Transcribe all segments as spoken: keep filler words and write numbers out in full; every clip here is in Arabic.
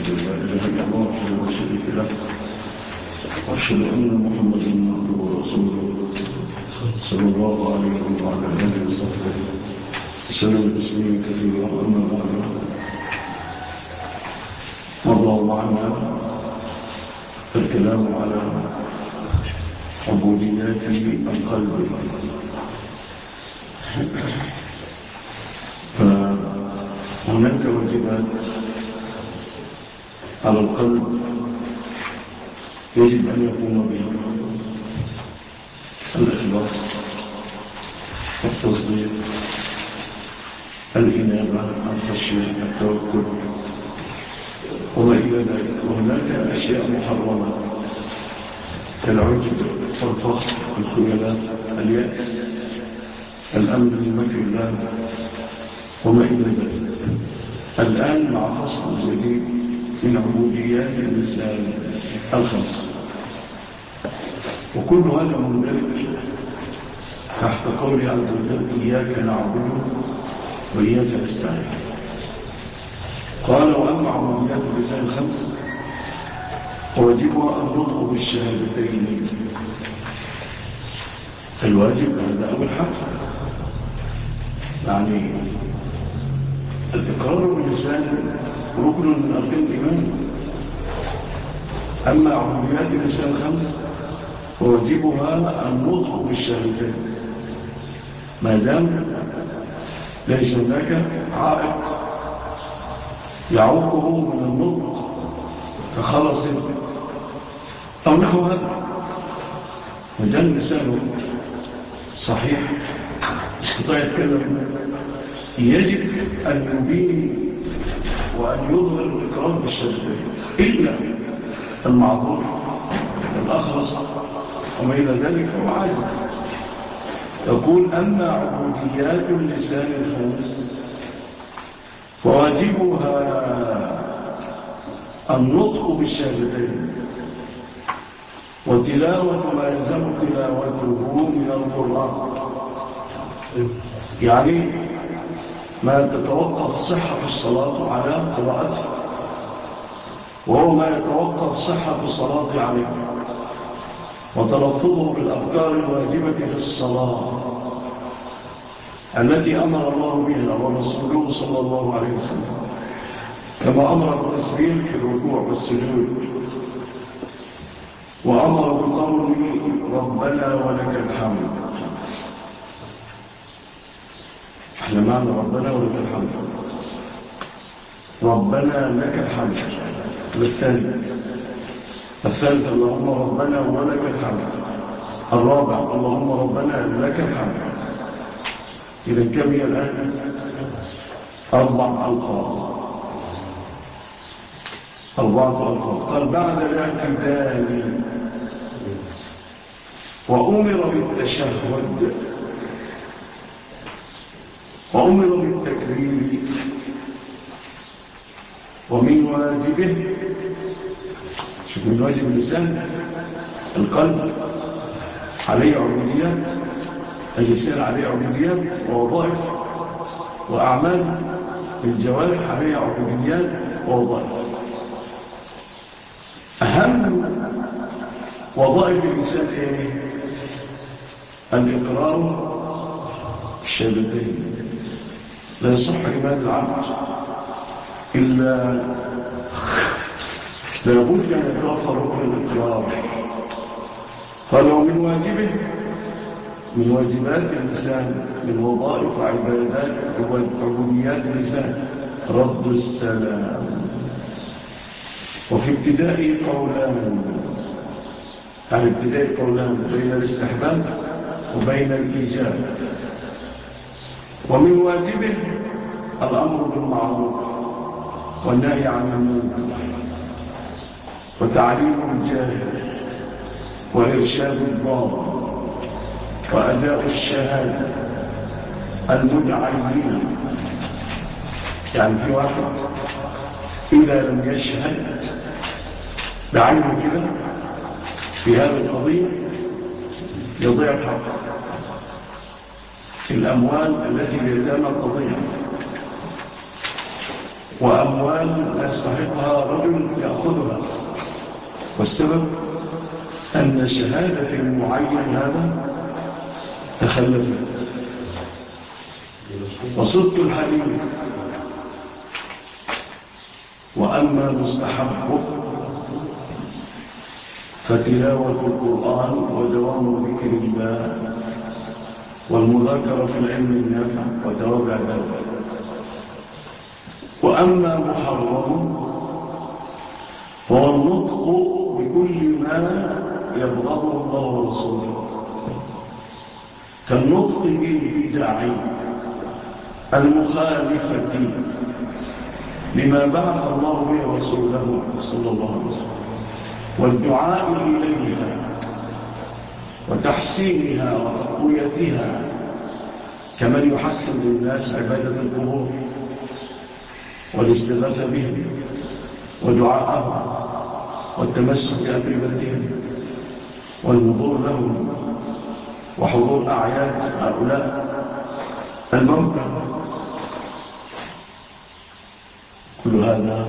أشهد أن لا إله إلا الله وحده لا شريك له وأشهد أن محمدا عبده ورسوله صلى الله عليه وعلى آله وصحبه وسلم تسليما كثيرا. أما بعد، مضى معنا الكلام على عبوديات القلب. فهناك واجبات على القلب يجب أن يقوم بها: الإخلاص، التصديق، الإنابة، الخشية، التوكل وما إلى ذلك. وهناك أشياء محرمة كالعجب والفخر والخيلاء، اليأس، الأمن من مكر الله وما إلى ذلك. الآن مع فصل جديد من عبوديات اللسان الخمس، وكل هذا مندرج تحت قول عز وجل: إياك نعبد وإياك نستعين. قال: وأما عبوديات اللسان الخمس واجبها النطق بالشهادتين. الواجب هذا أول حق، يعني الإقرار باللسان ركن من أركان الإيمان. أما عبوديات اللسان الخمس واجبها النطق بالشهادتين، ما دام ليس هناك عائق يعوقه من النطق كخلص أو نحو هذا. مجال لسانه صحيح استطاع يتكلم، يجب أن يبين وأن يظهر الإقرار بالشهادتين، إلا المعذور الأخلص وما إلى ذلك هو عاجز. يقول: أما عبوديات اللسان الخمس فواجبها النطق بالشهادتين وتلاوة ما يلزم تلاوته من القرآن، يعني ما تتوقف صحة الصلاة على قراءته، وهو ما يتوقف صحة الصلاة عليه، وتلفظه بالأفكار الواجبة في الصلاة التي أمر الله بها ورسوله صلى الله عليه وسلم، كما أمر بالتسبيح في الركوع والسجود، وأمر بقوله: ربنا ولك الحمد. احنا معنى ربنا ولك الحمد، ربنا لك الحمد. الثاني الثالث اللهم ربنا ولك الحمد. الرابع اللهم ربنا لك الحمد. إذا كم هي الآن؟ أربع ألفاظ، أربعة ألفاظ. قال: بعد الاعتدال وأمر بالتشهد وأمر بالتكبير. ومن واجبه، شوف، من واجب اللسان القلب عليه عبوديات، اللسان عليه عبوديات ووظائف وأعمال، الجوارح عليه عبوديات ووظائف. أهم وظائف اللسان إيه؟ الإقرار الشهادتين. لا يصح إيمان العبد إلا لابد أن يتوفر ركن الإقرار. قال: ومن واجبه، من واجبات اللسان، من وظائف وعبادات وعبوديات اللسان، رد السلام. وفي ابتداء قولان، يعني ابتداء قولان بين الاستحباب وبين الإيجاب. ومن واجبه الأمر بالمعروف والنهي عن المنكر وتعليم الجاهل وإرشاد الضال وأداء الشهادة المتعينة. يعني في واحد إذا لم يشهد بعينه كده في هذه القضية يضيع الحق. الأموال التي بيدامها القضية وأموال لا يستحقها رجل يأخذها، والسبب أن شهادة المعين هذا تخلفت. وصدق الحديث. وأما مستحبه فتلاوة القرآن ودوام ذكر الله والمذاكرة في العلم النافع وتوابع ذلك. وأما محرم فهو النطق بكل ما يبغضه الله ورسوله، كالنطق بالبدع المخالفة لما بعث الله به رسوله صلى الله عليه وسلم، والدعاء إليها وتحسينها وتقويتها، كمن يحسن للناس عبادة القبور والاستغاثة بهم ودعاءهم والتمسك بأقربتهم والنظور لهم وحضور أعياد هؤلاء الموتى. كل هذا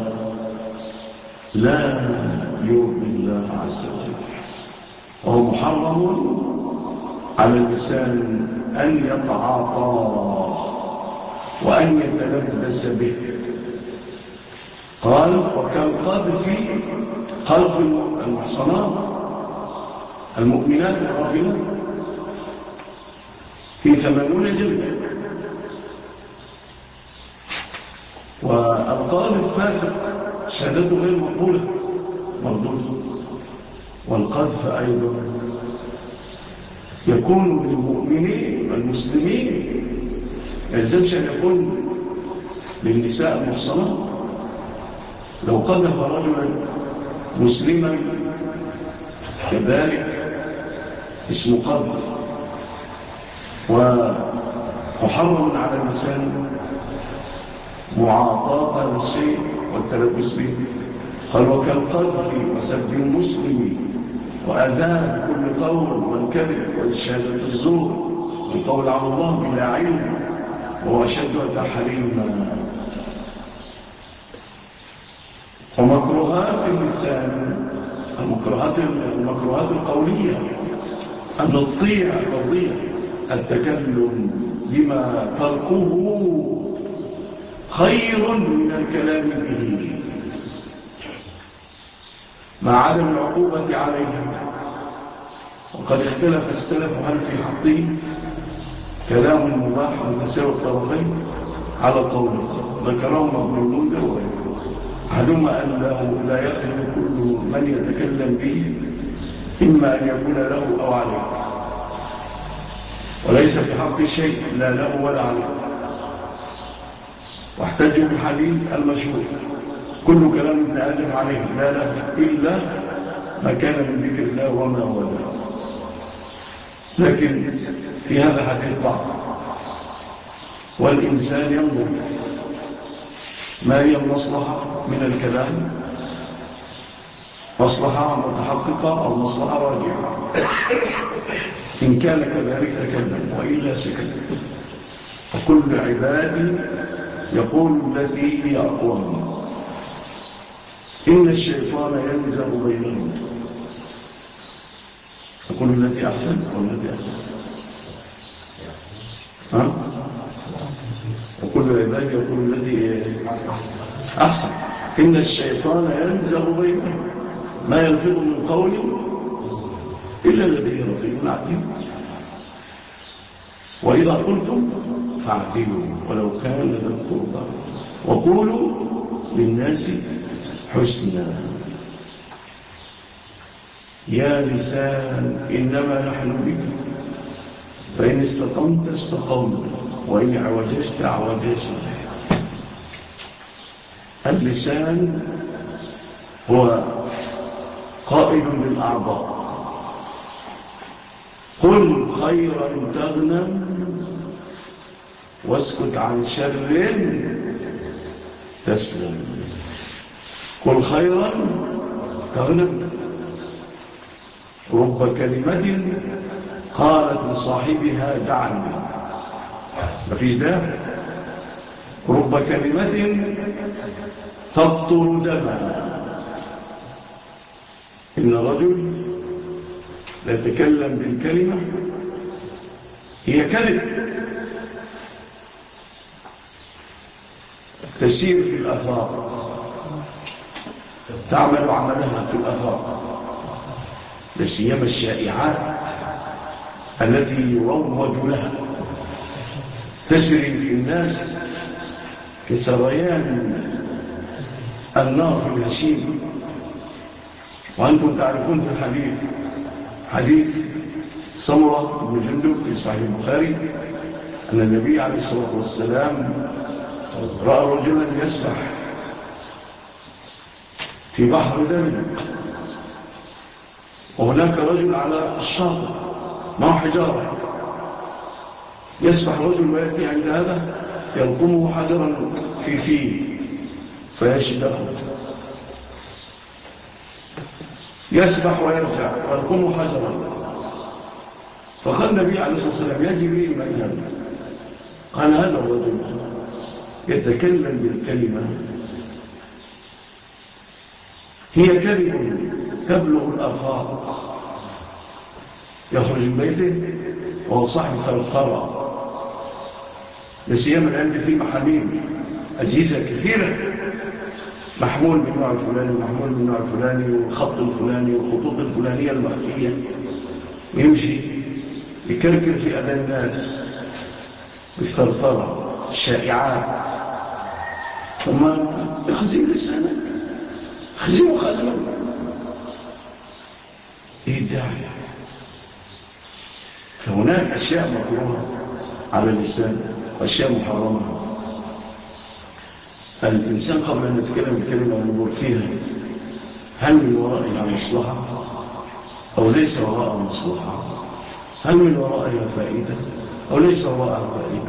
لا يرضي الله عز وجل، وهو محرم على اللسان أن يتعاطاه وأن يتلبس به. قال وكالقذف قذف المحصنات المؤمنات الغافلات في ثمانون جلدة، والقاذف فاسق شهادته غير مقبولة مردودة. والقذف أيضا يكون للمؤمنين والمسلمين، يلزمش أن يكون للنساء المحصنات. لو قذف رجلا مسلما كذلك اسم قذف، ومحرم على الإنسان معاطاة الشيء والتلبس به. قال وكالقذف وسب المسلم وأذان كل قول والكذب والشهادة الزور والقول على الله بلا علم، وهو أشد تحريما. ومكروهات اللسان المكروهات المكروهات القولية النطيع القضية التكلم بما تركه خير من الكلام به مع عدم العقوبة عليه. وقد اختلف السلف هل في حقه كلام مباح متساوي الطرفين على قول ذكرهم ابن المنذر وغيره. أحدهما أنه لا يخلو كل من يتكلم به إما أن يكون له أو عليه، وليس في حق شيء لا له ولا عليه. واحتجوا بالحديث المشهور كل كلام ابن آدم عليه لا له إلا ما كان من ذكر الله وما هو له. لكن في هذا حديث بعض، والإنسان ينظر ما هي المصلحة من الكلام، مصلحة متحققة أو مصلحة راجعة. إن كان كذلك تكلم وإلا سكت. وكل عبادي يقول التي هي أقوم، إن الشيطان ينزغ بينهم. يقول التي أحسن والتي أحسن ها؟ وكل عبادي يقول الذي أحسن. إن الشيطان ينزغ بينهم ما يلفظ من قول إلا الذي رقيب عتيد. وإذا قلتم فاعدلوا ولو كان ذا القربى وقولوا للناس حسنا. يا لسان إنما نحن بك، فإن استقمت استقمت وإن عوجشت عوجشت. اللسان هو قائد للأعضاء. قل خيرا تغنم واسكت عن شر تسلم. قل خيرا تغنم. رب كلمة قالت لصاحبها دعني، مفيش ده. رب كلمة تقطر دما. إن الرجل لا يتكلم بالكلمة هي كلمة تسير في الآفاق، تعمل عملها في الآفاق، لسيما الشائعات التي يروج لها تسري في الناس كسريان النار في الهشيم. وأنتم تعرفون في الحديث حديث سمرة بن جندب في صحيح البخاري أن النبي عليه الصلاة والسلام رأى رجلا يسبح في بحر دم، وهناك رجل على الشاطئ معه حجارة، يسبح رجل ويأتي عند هذا يلقمه حجرا في فيه فيشدأه، يسبح ويرجع ويلقمه حجرا. فقال النبي عليه الصلاة والسلام: يجري من هذا؟ قال: هذا الرجل يتكلم بالكلمة هي كلمة تبلغ الآفاق، يخرج من بيته وهو صاحب ثرثرة، لسيما الآن في محامين أجهزة كثيرة، محمول من النوع الفلاني ومحمول من النوع الفلاني والخط الفلاني والخطوط الفلانية المخفية، يمشي يكركر في أذان الناس بالثرثرة الشائعات. ثم يخزين لسانك، خزين خزين، ايه الداعي؟ فهناك أشياء مكروهة على اللسان وأشياء محرمة. الإنسان قبل أن يتكلم الكلمة ونقول فيها هل من ورائها مصلحة أو ليس وراءها مصلحة، هل من ورائها فائدة أو ليس وراءها فائدة.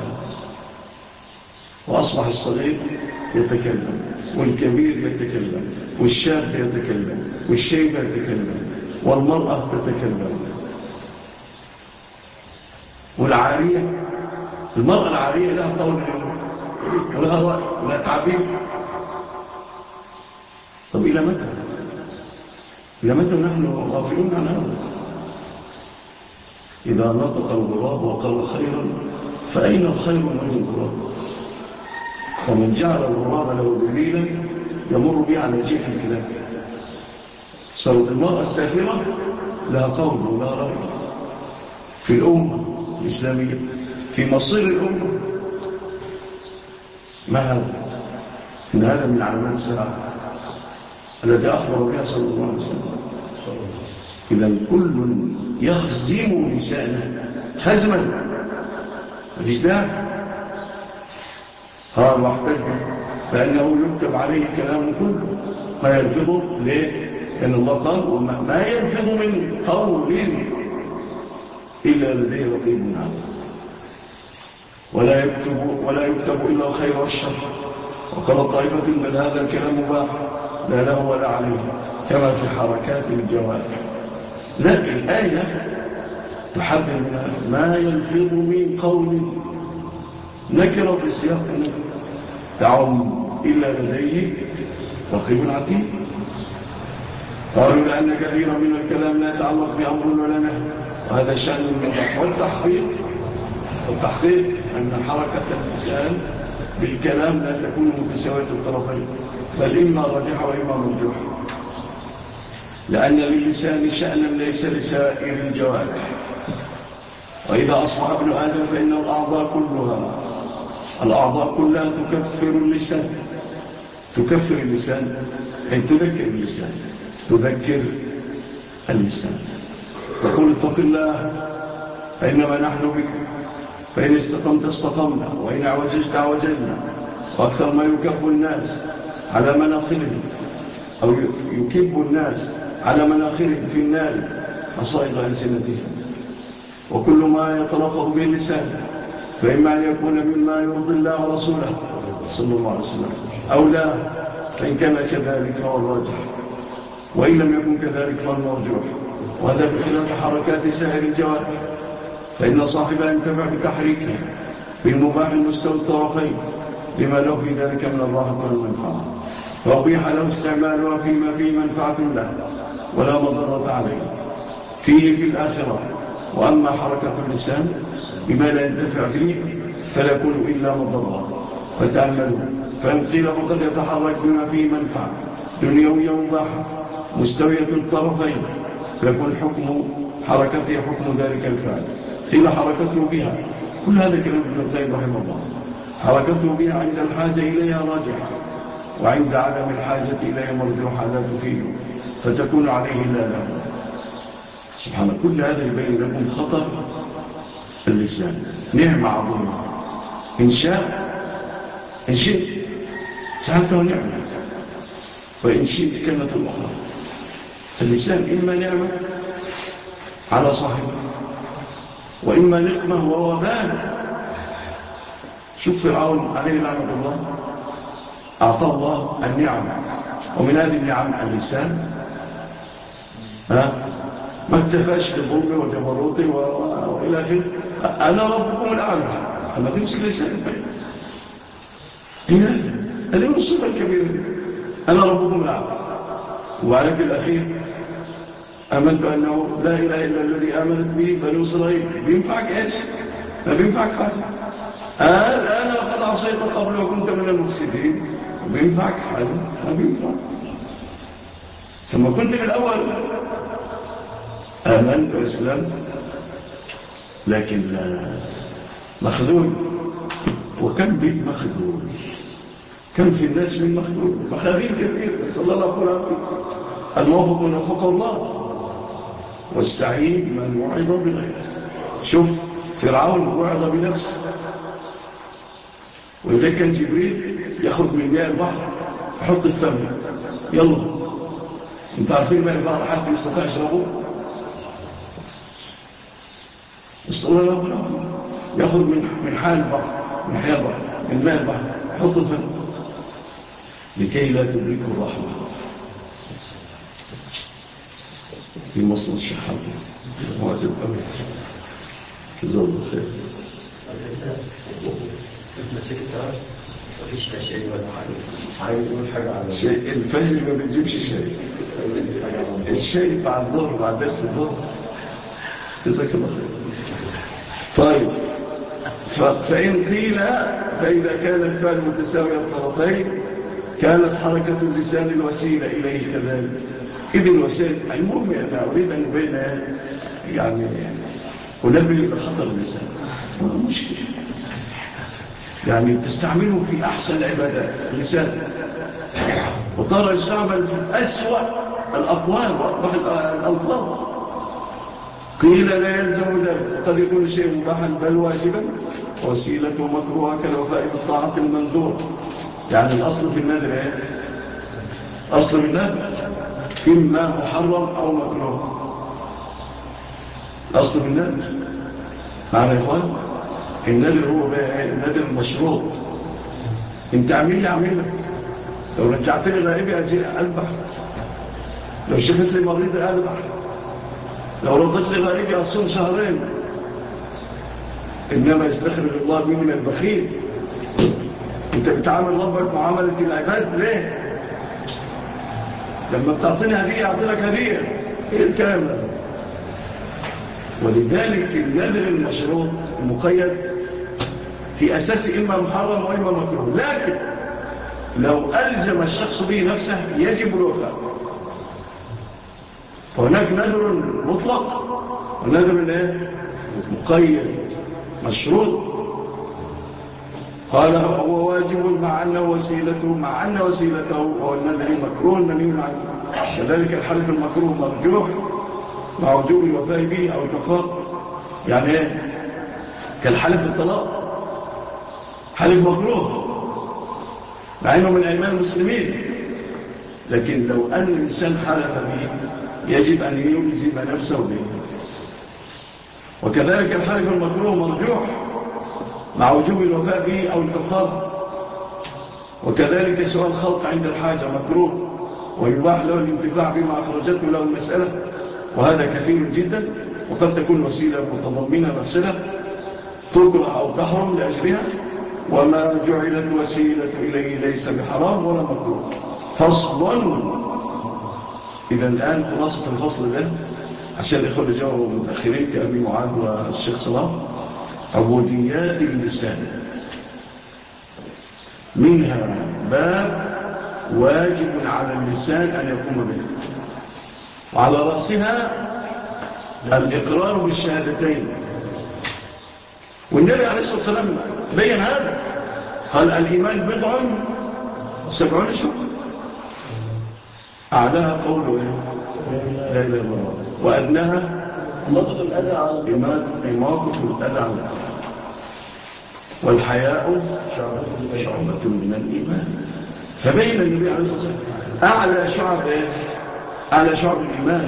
وأصبح الصغير يتكلم والكبير يتكلم والشاب يتكلم والشيبة يتكلم والمرأة تتكلم والعارية، المرأة العارية لها قول ولها رأي ولها تعبير. طب إلى متى؟ إلى متى نحن غافلون عن هذا؟ إذا نطق الغراب وقال خيرا فأين الخير من الغراب؟ فمن جعل الغراب له دليلا يمر به على جيف الكلاب. صارت المرأة السافرة لها قول ولها رأي في الأمة الإسلامية، في مصير الأمة. ما هذا؟ إن هذا من علامات الساعة الذي أخبر بها صلى الله عليه وسلم. إذا كل يخزم لسانه خزما الإجداد هذا واحتج فإنه يكتب عليه كلام كله ما يلفظه. ليه؟ لأن الله قال: وما يلفظ من قول إلا لديه رقيب عنه، ولا يكتب ولا يكتب إلا الخير والشر. وقال طائفة: بل هذا الكلام مباح لا له ولا عليه، كما في حركات الجوارح. لا، الآية تحدد ما يلفظ من قول نكر في سياق تعم إلا لديه رقيب عتيد. قالوا لأن كثيرا من الكلام لا يتعلق بأمر ولا نهي، وهذا شأن المباح. والتحقيق والتحقيق أن حركة اللسان بالكلام لا تكون متساوية الطرفين، بل إما راجحة وإما مرجوحة، لأن للسان شأنا ليس لسائر الجوارح. وإذا أصبح ابن آدم فإن الأعضاء كلها الأعضاء كلها تكفر اللسان تكفر اللسان أي تذكر اللسان تذكر اللسان تقول: اتق الله فإنما نحن بك، فإن استقمت استقمنا، وإن اعوججت اعوججنا. وأكثر ما يكب الناس على مناخرهم أو يكب الناس على مناخرهم في النار مصائد ألسنتهم. وكل ما يتلفظ به اللسان فإما أن يكون مما يرضي الله ورسوله صلى الله عليه وسلم أو لا، فإن كان كذلك فهو الراجح، وإن لم يكن كذلك فهو المرجوح. وهذا بخلاف حركات سائر الجوارح، فإن صاحبها ينتفع بتحريكها في المباح المستوى الطرفين، لما له في ذلك من الراحة والمنفعة، وأبيح له استعمالها فيما فيه منفعة له ولا مضرة عليه فيه في الآخرة. وأما حركة اللسان بما لا ينتفع فيه فلا يكون إلا مضرة. فتأملوا، فإن قيل قد يتحرك بما فيه منفعة دنيوية مباحة مستوية الطرفين فيكون حكم حركته حكم ذلك الفعل. قيل حركته بها، كل هذا كلام ابن القيم رحمه الله، حركته بها عند الحاجة إليها راجحة، وعند عدم الحاجة إليها مرجوحة لا تفيد، فتكون عليه لا لا. سبحان الله، كل هذا يبين لكم خطر اللسان. نعمة عظيمة، إن شاء إن شئت سألته نعمة، وإن شئت كانت الأخرى. اللسان إما نعمة على صاحبه، وإما نقمة ووبال. شوف فرعون عليه لعنة الله، أعطى الله النعم، ومن هذه النعم اللسان. ها ما اكتفاش بظلمه وجبروته وإلى آخره. أنا ربكم الأعلى، أما تمسك لسان هنا هذه من الصفة الكبيرة، أنا ربكم الأعلى. وعلى في الأخير آمنت أنه لا إله إلا الذي آمنت به بنو إسرائيل. بينفعك إيش؟ ما بينفعك حاجة. الآن لقد عصيت قبل وكنت من المفسدين. بينفعك حاجة؟ ما بينفعك. ثم كنت بالأول آمنت وإسلام، لكن لا مخذول. وكم بيت مخذول، كم في الناس من مخذول، مخاذيل كثير. صلى الله عليه وسلم الموفق من وفق الله، والسعيد من وعظ بغيره. شوف فرعون وعظ بنفسه، وإذا كان جبريل يخرج من ماء البحر يحط الفم، يلا انت عارفين ماء البحر حد يستطيع يشربه؟ يستطيع يخرج من من حال البحر، من حياة البحر، من ماء البحر يحط الفم لكي لا تدركه الرحمة. في مصر الشحاب معجب أمين جزاه الله خير. مفيش شيء ولا حاجة. عايز أقول حاجة على شيء الفجر ما بتجيبش شيء، الشيء بعد الظهر بعد درس الظهر. جزاك الله خير. طيب، فإن قيل فإذا كان الفعل متساوي الطرفين كانت حركة اللسان الوسيلة إليه كذلك. إذن الوسيلة المهم أنا أريد أن أبين يعني أنبه إلى خطر اللسان. ما مشكلة يعني تستعمله في أحسن العبادات اللسان، وترى يستعمل في أسوأ الأقوال وأقبح الألفاظ. قيل لا يلزم ذلك، قد يكون شيء مباحا بل واجبا وسيلة مكروهة كالوفاء بالطاعة المنذور. يعني الأصل في النذر ايه؟ أصل في النذر إما محرم أو مكروه. الأصل في النذر معنى يا إخوان النذر هو النذر المشروط. انت عمل لي عمل لك، لو رجعت لي غائبي أجي أذبح، لو شفت لي مريض أذبح، لو ردت لي غائبي أصوم شهرين. إنما يستخرج الله مني من البخيل. انت بتعامل ربك معاملة العباد ليه؟ لما بتعطيني هدية أعطينك هدية. ايه الكلام ده؟ ولذلك النذر المشروط المقيد في أساس إما محرم وإما مكروه، لكن لو ألزم الشخص به نفسه يجب الوفاء. فهناك نذر مطلق ونذر مقيد مشروط. قال هو واجب مع أنه وسيلته مع أن وسيلته هو النذر مكروه منهي عنه. كذلك الحلف المكروه مرجوح مع وجوب الوفاء به أو الكفار. يعني ايه؟ كالحلف بالطلاق، حلف مكروه مع أنه من أيمان المسلمين، لكن لو أن الإنسان حلف به يجب أن يلزم نفسه به. وكذلك الحلف المكروه مرجوح مع وجوب الوفاء به أو الكفار. وكذلك سؤال الخلق عند الحاجة مكروه ويباح له الانتفاع بما أخرجته له المسألة، وهذا كثير جدا. وقد تكون وسيلة متضمنة مفسدة تكره أو تحرم لأجلها، وما جعلت وسيلة إليه ليس بحرام ولا مكروه. فصل. إذا الآن خلاصة الفصل ده عشان الإخوة اللي جاءوا متأخرين كأبي معاذ والشيخ صلاح: عبوديات اللسان، منها باب واجب على اللسان أن يقوم به، وعلى رأسها الإقرار بالشهادتين. والنبي عليه الصلاة والسلام بيّن هذا، قال: الإيمان بضع سبعون شعبة، أعلاها قوله لا إله إلا الله، وأدناها إماطة الأذى على إماطة الأذى عن الأرض، والحياء شعبة من الإيمان. فبين النبي عليه الصلاة والسلام أعلى شعب أعلى شعب الإيمان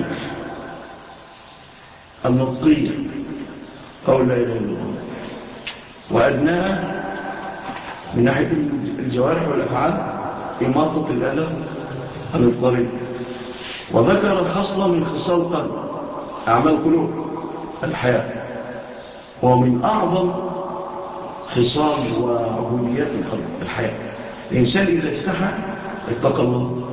النطقية، قول لا إله إلا الله، وأدناها من ناحية الجوارح والأفعال إماطة الأذى عن الطريق. وذكر خصلة من خصال القلب، أعمال قلوب، الحياء، ومن أعظم خصال وعبوديات القلب الحياء. الإنسان إذا استحى اتقى الله،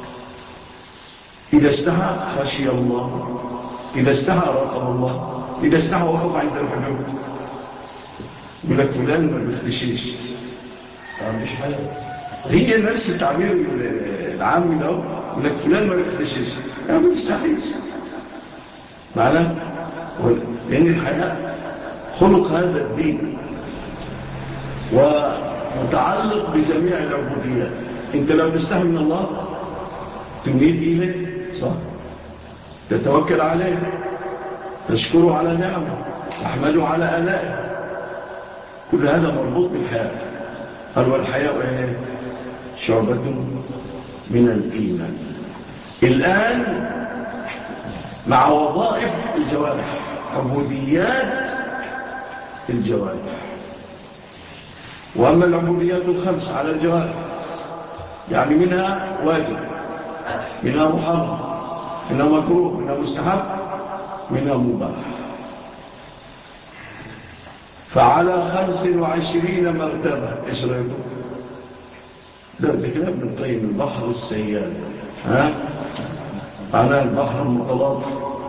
إذا استحى خشي الله، إذا استحى راقب الله، إذا استحى وقف عند الحدود. يقول لك فلان ما بيختشيش، مش حاجة. هي نفس التعبير العام ده، يقول لك فلان ما بيختشيش، يعني ما بيستحيش معناه، لأن الحياء خلق هذا الدين ومتعلق بجميع العبوديات. انت لو تستحي من الله تميل إليه، صح، تتوكل عليه، تشكره على نعمه، تحمده على آلائه، كل هذا مربوط بالحياء. قال: والحياء شعبة من الإيمان. الآن مع وظائف الجوارح، عبوديات الجوارح. وأما العبوديات الخمس على الجوارح يعني منها واجب، منها محرم، منها مكروه، منها مستحب، منها مباح. فعلى خمس وعشرين مرتبة. إيش رأيكم؟ ده كلام ابن القيم، البحر السيال، ها معناه البحر المتلاطم.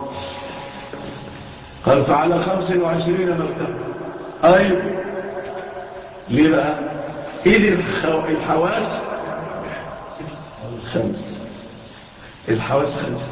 قال: فعلى خمس وعشرين مرتبة. أيضا ليه بقى؟ إذ الحواس خمس، الحواس خمس.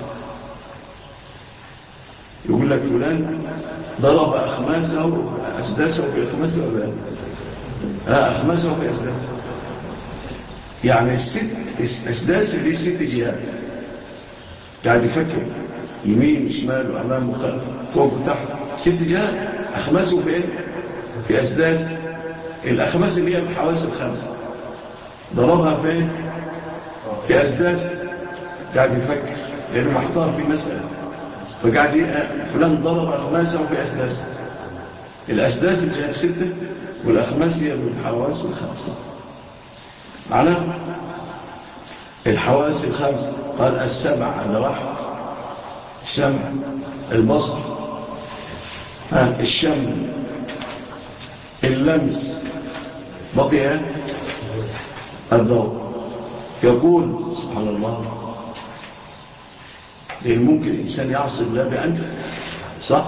يقول لك فلان ضرب أخماسه أسداسه في أخماسه ولا لا؟ أخماسه في أسداسه، يعني الست أسداس دي ست جهات، قاعد يفكر يمين شمال وأمام وخلف فوق وتحت، ست جهات. أخماسه في إيه؟ في أسداس. الأخماس اللي هي الحواس الخمسة ضربها فين؟ في أسداس. قاعد يفكر لأنه محتار في مسألة، فقاعد فلان ضرب أخماسه في أسداس. الأسداس الجهات ستة، والأخماس هي الحواس الخمسة. معناه الحواس الخمسة. قال: السمع هذا واحد، السمع، البصر، الشم، اللمس، بقي الضوء. يقول سبحان الله، لأن ممكن الإنسان يعصي الله بأنف، صح؟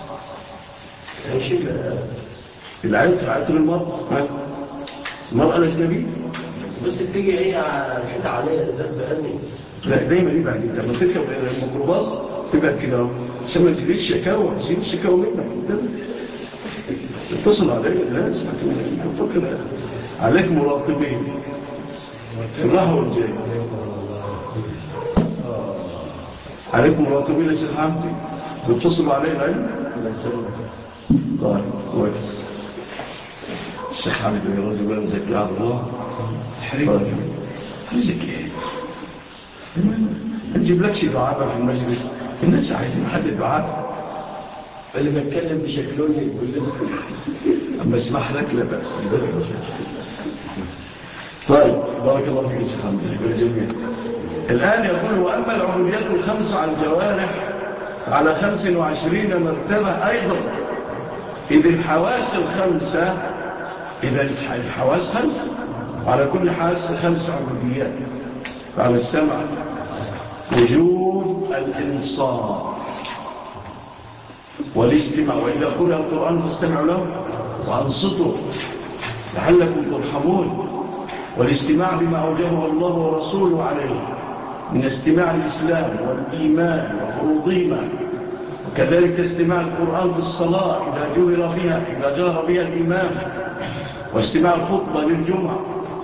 العطر، عطر المرأة، المرأة الأجنبية بس تيجي هي الحيطة عليها ذنب أني. لا، دايما يبقى عندي لما تركب الميكروباص تبقى كده عشان ما تجيش شكاوى، تجيب الشكاوى منك. اتصل عليك الناس، فكر عليك مراقبين في الراحة والجاي، عليك مراقبين يا شيخ حمدي، تتصلوا عليه العلم. طيب كويس، الشيخ حمدي يا رجل بقى زكي على الله. طيب زكي نجيب لك شي دعابة في المجلس، الناس عايزين حد دعابة. اللي بتكلم بشكلوني يقول لي أما اسمح لك لا بأس. طيب بارك الله فيك يا شيخ حمدي بالجميع. الآن يقول: وأما العبوديات الخمس على الجوارح على خمس وعشرين مرتبة أيضا، إذ الحواس الخمسة إذا الحواس خمسة، وعلى كل حاس خمس عبوديات. فعلى السمع وجوب الإنصات والاستماع، وإذا قرأ القرآن فاستمعوا له وأنصتوا لعلكم ترحمون، والاستماع بما أوجبه الله ورسوله عليه من استماع الإسلام والإيمان وفروضهما، وكذلك استماع القرآن في الصلاة إذا جهر فيها إذا جهر بها الإمام، واستماع الخطبة للجمعة.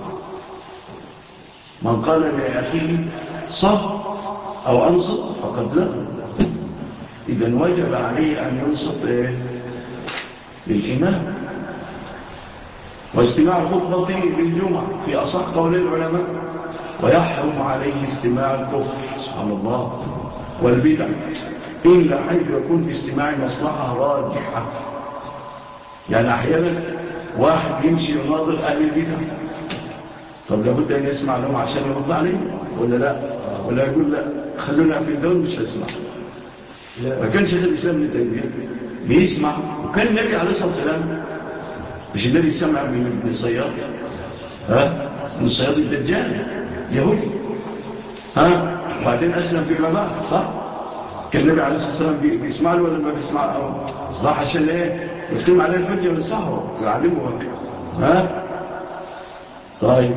من قال لأخيه صح أو أنصت فقد لا، إذن وجب عليه أن ينصت إيه؟ للإمام. واستماع الخطبة للجمعة في أصح قول العلماء، ويحرم عليه استماع الكفر سبحان الله والبدع إلا حيث يكون في استماع مصلحة راجحة. يعني أحيانا واحد يمشي يناظر أهل البدع، طب لابد أن يسمع لهم عشان يرد عليه ولا لا، ولا يقول لا خلونا في الدول مش هسمع. ما كان شيخ الإسلام ابن تيمية بيسمع، وكان النبي عليه الصلاة والسلام مش الذي سمع من الصياد، ها من الصياد الدجال يهودي، ها وبعدين أسلم فيما بعد صح؟ كان النبي عليه الصلاة والسلام بيسمع له ولا ما بيسمع له؟ صح عشان ايه؟ يختم عليه الحجة وينصحه ويعلمه، ها طيب.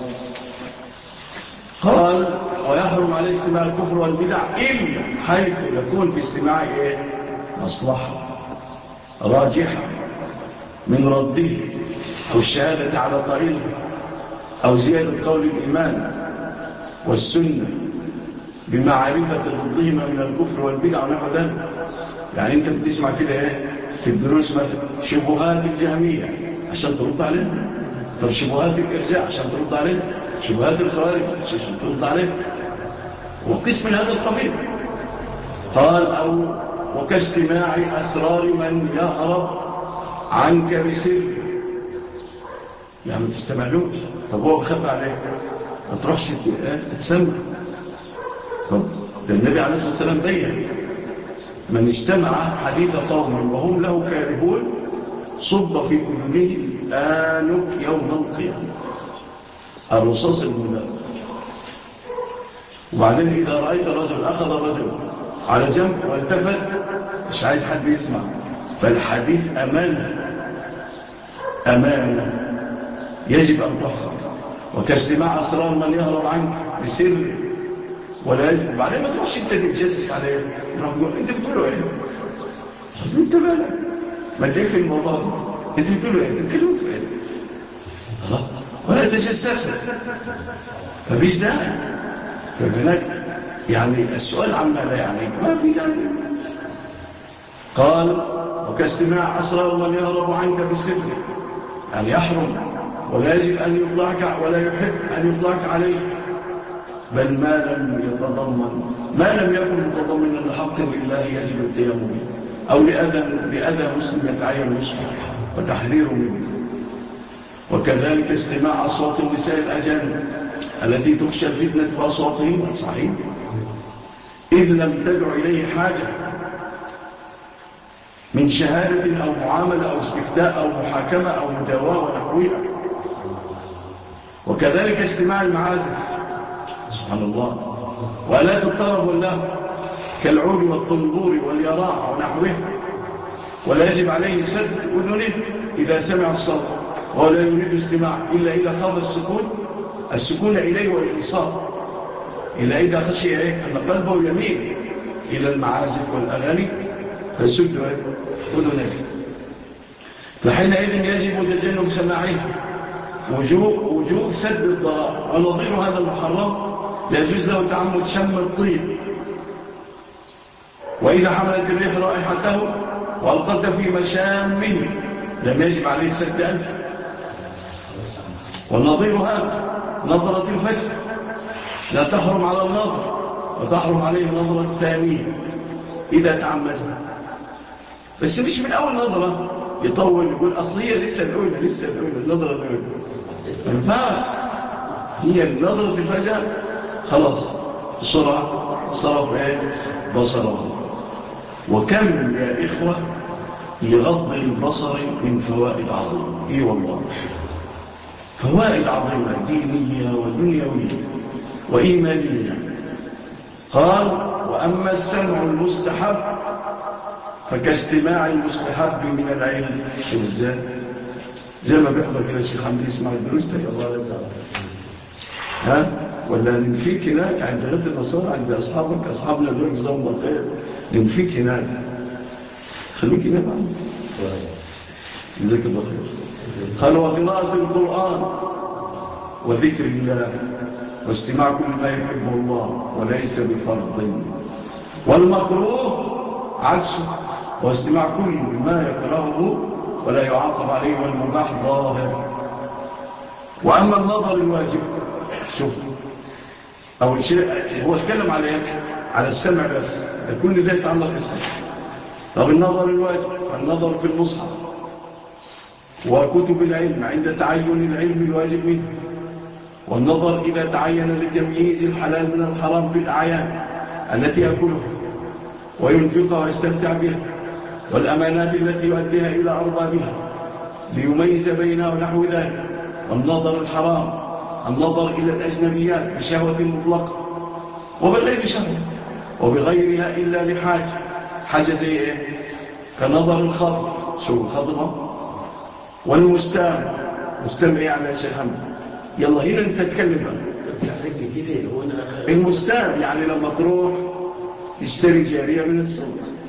قال ويحرم عليه استماع الكفر والبدع إلا حيث يكون في استماع إيه؟ مصلحة راجحة من رده أو الشهادة على طريقه أو زيادة قول الإيمان والسنة بمعرفة ضدهما من الكفر والبدع ونحو ذلك. يعني أنت بتسمع كده إيه في الدروس مثلا شبهات الجهمية عشان ترد عليه، طب شبهات الإرجاء عشان ترد عليه، شبهات الخوارج عشان ترد عليه، وقسم من هذا القبيل. قال أو وكاستماع أسرار من يهرب عنك بسر، يعني ما تستمعلوش، طب هو بخف عليك ما تروحش تتسمع. طب ده النبي عليه الصلاة والسلام بيّن من استمع حديث قوم وهم له كارهون صب في أذنه آنك يوم القيامة، الرصاص المدار. وبعدين إذا رأيت رجل أخذ رجل على جنب والتفت مش عايز حد يسمع، فالحديث أمانة أمانة يجب أن تحفظ. وكاستماع أسرار من يهرب عنك بسر ولا يجب. وبعدين ما تروحش انت تتجسس عليه، انت بتقوله ايه؟ انت بالك ما تقفل الموضوع، انت بتقوله ايه؟ تتكلموا في ايه؟ الله ولا تجسس، مفيش داعي. فهناك يعني السؤال عما لا يعني ما في داعي. قال وكاستماع أسرار من يهرب عنك بسر، يعني يحرم ولا يجب أن يطلعك ولا يحب أن يطلعك عليه، بل ما لم يتضمن ما لم يكن متضمنا لحق لله يجب القيام به، أو لأذى لأذى مسلم يتعين نصحه وتحذيره منه. وكذلك استماع أصوات النساء الأجانب التي تخشى الفتنة بأصواتهن صحيح، إذ لم تدع إليه حاجة من شهادة أو معاملة أو استفتاء أو محاكمة أو مداواة ونحوها. وكذلك استماع المعازف سبحان الله وآلات الطرب والله كالعود والطنبور واليراع ونحوه، ولا يجب عليه سد أذنه إذا سمع الصوت، ولا يريد استماع إلا إذا خاف السكون السكون إليه والإنصات، إلا إذا خشي إليه أن قلبه يميل إلى المعازف والأغاني فسد أذنه، فحينئذ يجب تجنب سماعه وجوب, وجوب سد الضرار. ونظير هذا المحرم لا يجوز له تعمد شم الطيب، وإذا حملت الريح رائحته والقت في مشامه لم يجب عليه سد أنف. والنظير هذا نظرة الفجر لا تحرم على النظر، وتحرم عليه النظرة الثانية إذا تعمدها، بس مش من أول نظرة يطول يقول أصلية لسه الأولى لسه الأولى النظرة الأولى الفاس هي النظرة الفجر خلاص بسرعة صرف ايه بصره. وكم يا إخوة لغض البصر من فوائد عظيمة. إيه والله فوائد عظيمة دينية ودنيوية وإيمانية. قال وأما السمع المستحب فكاستماع المستحب من العلم. ازاي زي ما بيحضر كده الشيخ حمدي يسمع الدروس ده الله يرضى ها ولا ننفيك هناك عند غد النصارى عند أصحابك أصحابنا دول جزاهم الله خير ننفيك هناك خليك هناك جزاك الله خير. قال وقراءة القرآن وذكر الله واستماع كل ما يحبه الله وليس بفرض. والمكروه عكسه واستماع كل ما يكرهه ولا يعاقب عليه والمباح ظاهر. وأما النظر الواجب شوف أول شيء هو اتكلم على على السمع بس كل ده يتعلق بالسمع. طب النظر الواجب النظر في المصحف وكتب العلم عند تعين العلم الواجب منه والنظر إذا تعين لتمييز الحلال من الحرام في الأعيان التي يأكلها وينفقها ويستمتع بها والأمانات التي يؤديها إلى أربابها ليميز بينها ونحو ذلك. والنظر الحرام النظر إلى الأجنبيات بشهوة مطلقة وبغير شهوة وبغيرها إلا لحاجة حاجة زي إيه كنظر الخضر شو الخضرة والمستام مستمع يعني يا شيخ حمد يلا هنا انت تتكلم المستام يعني لما تروح تشتري جارية من السوق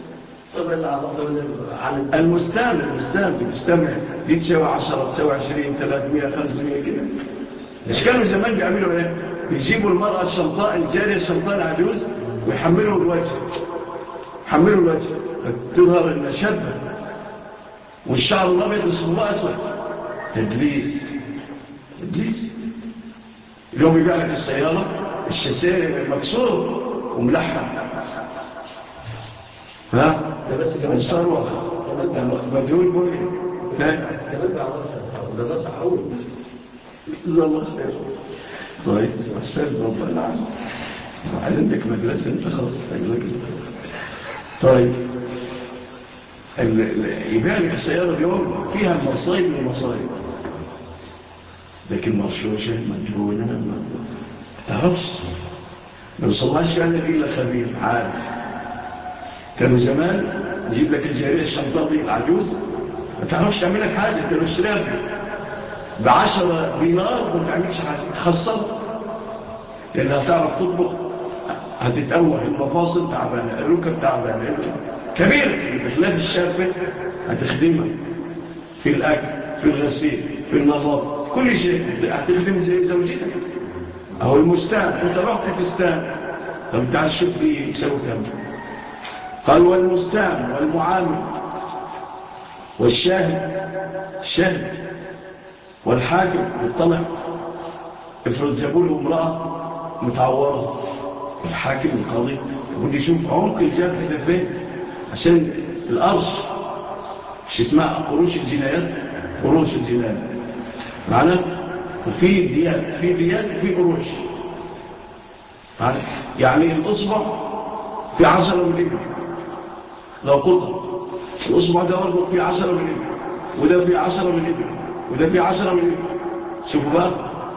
المستام المستام بتستمع دي تساوي عشرة تساوي عشرين ثلاثمائة خمسمائة كده. مش كانوا زمان بيعملوا ايه بيجيبوا المرأة الشمطاء الجارية الشمطاء العجوز ويحملوا الوجه يحملوا الوجه تظهر النشبة والشعر الأبيض اسمه أسود تدليس تدليس. اليوم يبيع لك السيارة الشاسيه مكسور وملحم ها ده بس كمان الثروة مجهول بوي كمان ده ده صحوي الله خير. طيب أحسن ربنا العالم عندك مدرسة انت خلاص طيب يبيع لك السيارة اليوم فيها مصايب ومصايب لكن مرشوشة مجهولة ما تعرفش ما يوصلهاش فعلا إلا خبير عارف. كانوا زمان يجيب لك الجارية الشمطاء دي العجوز ما تعرفش تعمل لك حاجة كانوا اشتراك بعشرة دينار ما تعملش حاجة تخسر لأنها تعرف تطبخ هتتأوه المفاصل تعبانة الركب تعبانة كبير بخلاف الشابة هتخدمها في الأكل في الغسيل في النظافة كل شيء هتخدم زي زوجتك أو المستان أنت رحت تستان طب تعال شوف لي يسوي كم. قال والمستان والمعامل والشاهد الشاهد والحاكم بالطلع افرض جابوا له امرأة متعورة الحاكم القاضي يقول لي شوف عمق الجرح ده فين عشان القرش مش اسمها قروش الجنايات قروش الجنايات معنا وفي ديات في ديات وفي قروش يعني الأصبع في عشرة من الإبن لو قطع الأصبع ده برضه في عشرة من الإبن وده في عشرة من الإبن وده في عشرة من الإبن شوفوا بقى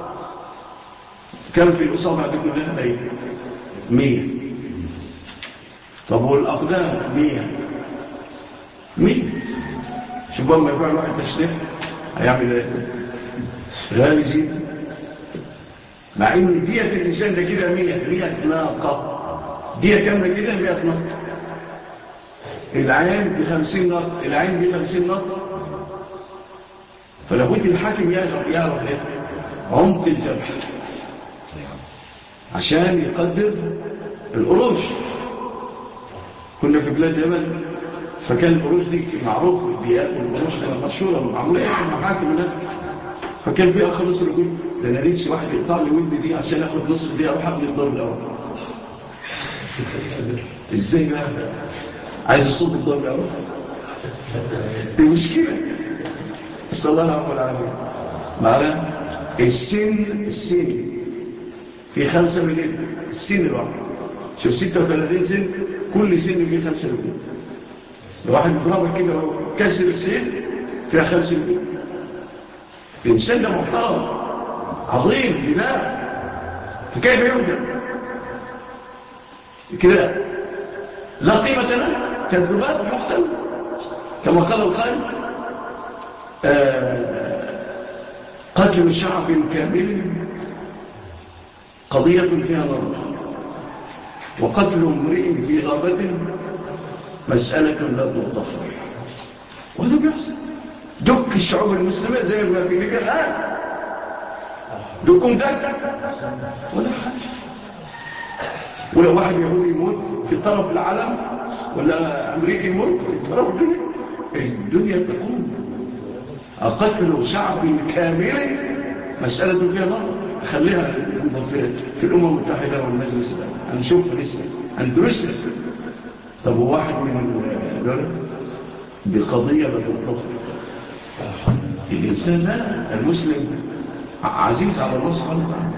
كم في الأصابع دي كلها أيه مية. طب والأقدام مية مية شوفوا ما يبقى الواحد تشريح هيعمل ايه غالي جدا مع ان دية الإنسان ده كده مية مية ناقة دية كاملة كده مية ناقة العين بخمسين ناقة العين بخمسين ناقة فلابد الحاكم يعرف يعرف ايه عمق الجرح عشان يقدر القروش. كنا في بلاد يمن فكان القروش دي معروف الديات والقروش كانت مشهورة معمولة ايه في المحاكم هناك فكان في اخ مصر يقول ده انا نفسي واحد يقطع لي ودني دي عشان اخد نصف دي اروح ابني الدور الاول. ازاي بقى عايز الصوت الدور الاول دي مشكلة بس الله العفو العافية معنا السن السن في خمسة مليون السن الواحد شوف ستة وثلاثين سن كل سن فيه خمسة مليون الواحد يضربك كده وكسر السيف فيها خمسين مئة. الإنسان ده محترم عظيم بناء، فكيف يوجد كده لا قيمة له كالذباب يقتل كما قال القائل آه قتل شعب كامل قضية فيها نظر، وقتل امرئ في غابة مسألة لا تغتفر. وهذا بيحصل دك الشعوب المسلمة زي ما في ليبيا الآن، دكم دك ولا حاجة. ولا واحد يهودي يموت في طرف العالم ولا أمريكي يموت في طرف الدنيا، الدنيا تقوم. قتل شعب كامل مسألة فيها نظر، خليها في الأمم المتحدة والمجلس الآن هنشوف لسه هندرسها. طب واحد من دولة بقضية بتطلق الإنسان لا، المسلم عزيز على الله سبحانه وتعالى.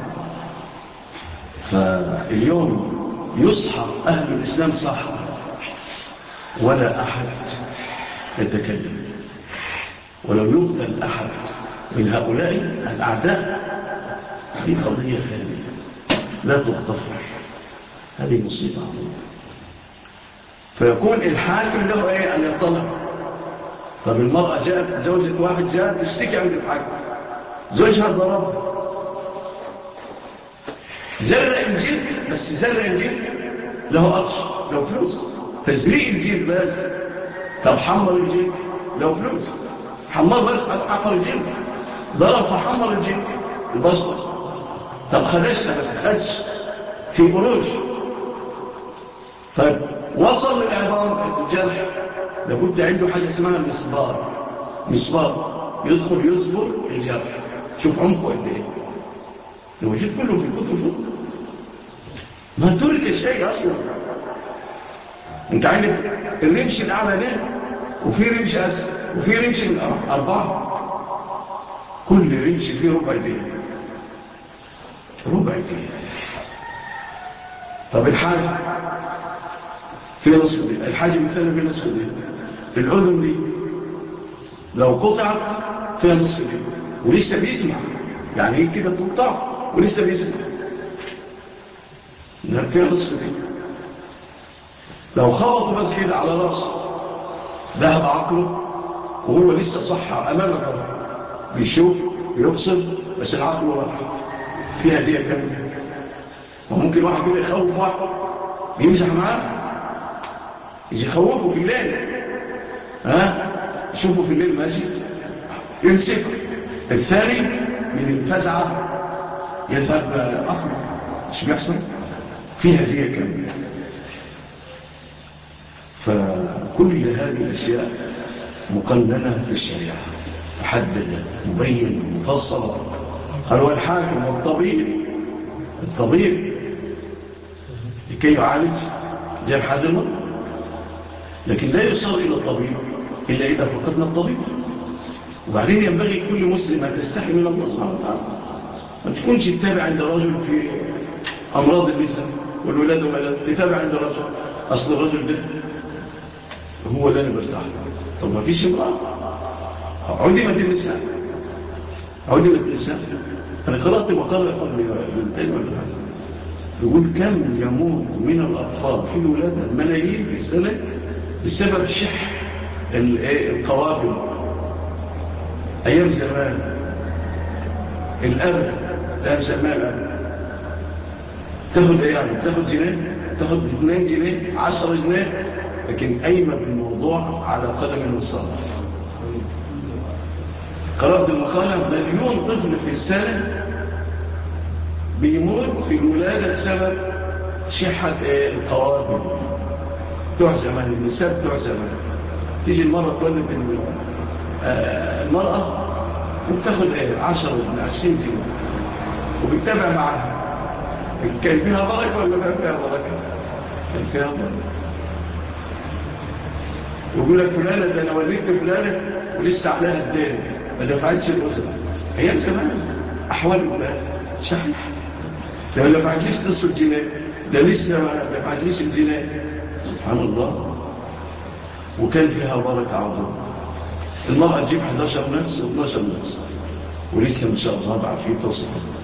فاليوم يصحى أهل الإسلام صح ولا أحد يتكلم، ولو يقتل أحد من هؤلاء الأعداء هذه قضية ثانية لا تغتفر، هذه مصيبة. فيكون الحاكم له ايه ان يطلع. طب المرأة جاءت زوجة واحد جاءت تشتكي عند الحاكم، زوجها ضرب زرع انجيل، بس زرع انجيل له قرش له فلوس، تزريع انجيل بس. طب حمر الجيل له فلوس، حمر بس حفر الجيل، ضرب فحمر الجيل البشر. طب خدشها بس خدش في قروش. طيب وصل للعظام الجرح، لابد عنده حاجة اسمها مسبار، مسبار يدخل يصبر الجرح. شوف عمقه قد ايه، لو جيت كله في الكتب ما ترك شيء اصلا. انت عندك الرمش الاعلى ده وفي رمش اسفل وفي رمش اربعه، كل رمش فيه ربع دين، ربع دين. طب الحاجة في نصف دين، الحاجة مثلا في نصف دين. الأذن دي لو قطعت فيها نصف دين ولسه بيسمع، يعني ايه كده تقطع ولسه بيسمع فيها نصف دين. لو خبطوا بس كده على رأسه ذهب عقله وهو لسه صح أمامك بيشوف بيبصر بس العقل راح فيها دي كاملة. وممكن واحد كده يخوف واحد يمزح معاه، يجي يخوفه في الليل، ها يشوفه في الليل ماشي يمسك الثاني من الفزعة يذهب أخر. مش بيحصل فيها دي كاملة. فكل هذه الأشياء مقننة في الشريعة محددة مبين مفصلة. قال والحاكم والطبيب، الطبيب لكي يعالج جرح هذا المرض، لكن لا يصل إلى الطبيب إلا إذا فقدنا الطبيب. وبعدين ينبغي كل مسلم أن تستحي من الله سبحانه وتعالى، ما تكونش تتابع عند رجل في أمراض النساء والولاد وولاد، تتابع عند رجل أصل الرجل ده هو اللي أنا برتاح. طب ما فيش امرأة عدمت النساء، عدمت النساء. أنا قرأت مقالة قبل يومين ولا حاجة يقول كم يموت من الأطفال في الولادة ملايين في السنة بسبب شح القوابل. أيام زمان الأب أيام زمان الأب تاخد إيه يعني؟ تاخد جنيه، تاخد اثنين جنيه، عشرة جنيه، لكن أيمة بالموضوع على قدم المصاب. قرأت المقالة مليون طفل في السنة بيموت في الولادة بسبب شحة القوابل. بتوع زمان النساء بتوع زمان تيجي المرأة تولد المرأة وبتاخد ايه عشرة من عشرين جنيه وبتتابع معها كان فيها بركة ولا ما فيها بركة؟ كان فيها بركة. ويقول لك فلانة ده انا ولدت فلانة ولسه عليها الدين ما دفعتش الأسرة. ايام زمان احوال الولاد صحيح، لو ما دفعتليش نصف الجنيه ده لسه ما دفعتليش الجنيه. سبحان الله. وكان فيها بركة عظيمة. المرأة تجيب إحدى عشر نفس و اثناشر نفس ولسه ما شاء الله بعد فيه توصف.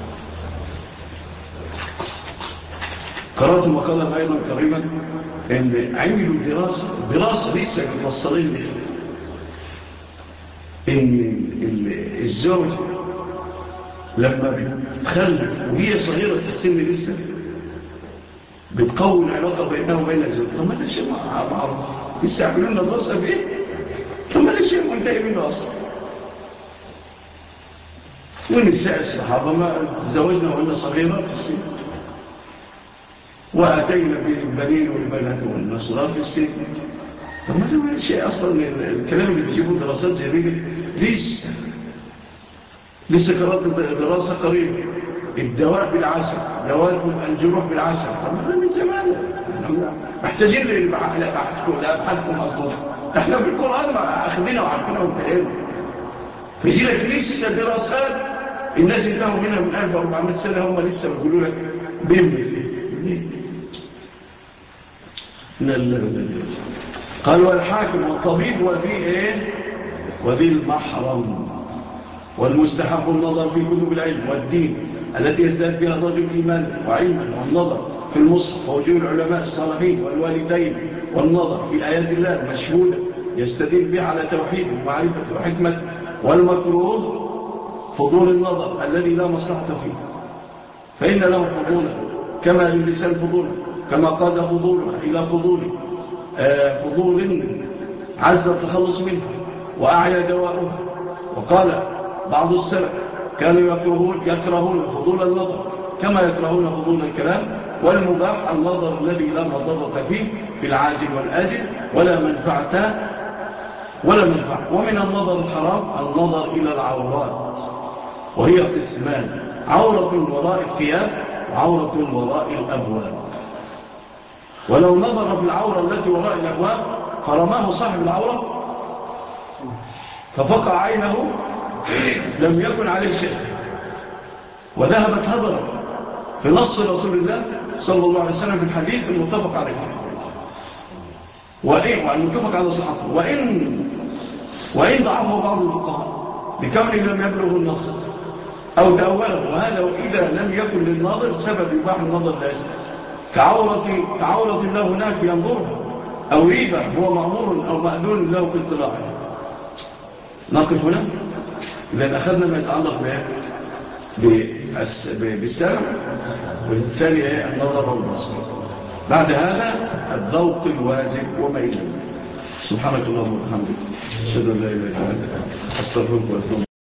قرأت مقالا أيضا قريبا إن عملوا دراسة دراسة لسه مفصلين لها إن الزوج لما بتخلف وهي صغيرة في السن لسه بتقوي العلاقة بينها وبين الزوج. طب ما ده شيء معروف، لسه يعملوا لنا دراسة بإيه؟ طب ما ده شيء منتهي منه أصلا. ونساء الصحابة ما تزوجنا وإننا صغيرة في السن، وأتينا بالبنين والبنات والنصرات في السن. طب ما ده شيء أصلا الكلام اللي بيجيبوا دراسات جديدة لسه لسه قرأت دراسة قريبة الدواء بالعسل، دواء الجروح بالعسل. طب ما ده من زمان محتاجين لأبحاثكم أصلا. احنا في القرآن أخذنا وعارفينها وانتهينا، فيجي لك لسه دراسات الناس انتهوا منها من ألف وأربعمائة سنة هم لسه بيقولوا لك بيمل. لا لا لا. قال والحاكم والطبيب وذي ايه وذي المحرم. والمستحب النظر في كتب العلم والدين التي يزداد فيها الرجل إيمانا وعلما، والنظر في المصحف ووجوه العلماء الصالحين والوالدين، والنظر في آيات الله المشهودة يستدل بها على توحيده ومعرفة وحكمته. والمكروه فضول النظر الذي لا مصلحة فيه، فإن له فضولا كما للسان فضولا، كما قاد فضوله إلى فضول آه فضول عز التخلص منه وأعيا دواؤه. وقال بعض السلف كانوا يكرهون, يكرهون فضول النظر كما يكرهون فضول الكلام. والمباح النظر الذي لا مضرة فيه في العاجل والآجل ولا منفعة ولا منفعة. ومن النظر الحرام النظر إلى العورات، وهي قسمان: عورة وراء الثياب وعورة وراء الأبواب. ولو نظر في العورة التي وراء الأبواب فرماه صاحب العورة ففقع عينه لم يكن عليه شيء وذهبت هدرا في نص رسول الله صلى الله عليه وسلم في الحديث المتفق عليه وإن والمتفق على صحته. وإن وإن ضعفه بعض الفقهاء بكونه لم يبلغ النص أو تأوله، وهذا إذا لم يكن للناظر سبب يباح النظر لازم كعورة كعورة الله هناك ينظرها، أو ريبة هو مأمور أو مأذون له في اطلاعه. نقف هنا إذا أخذنا ما يتعلق بالسمع، والثاني النظر والبصر. بعد هذا الذوق الواجب وما إليه. سبحانك اللهم وبحمدك أشهد أن لا إله إلا أنت أستغفرك وأتوب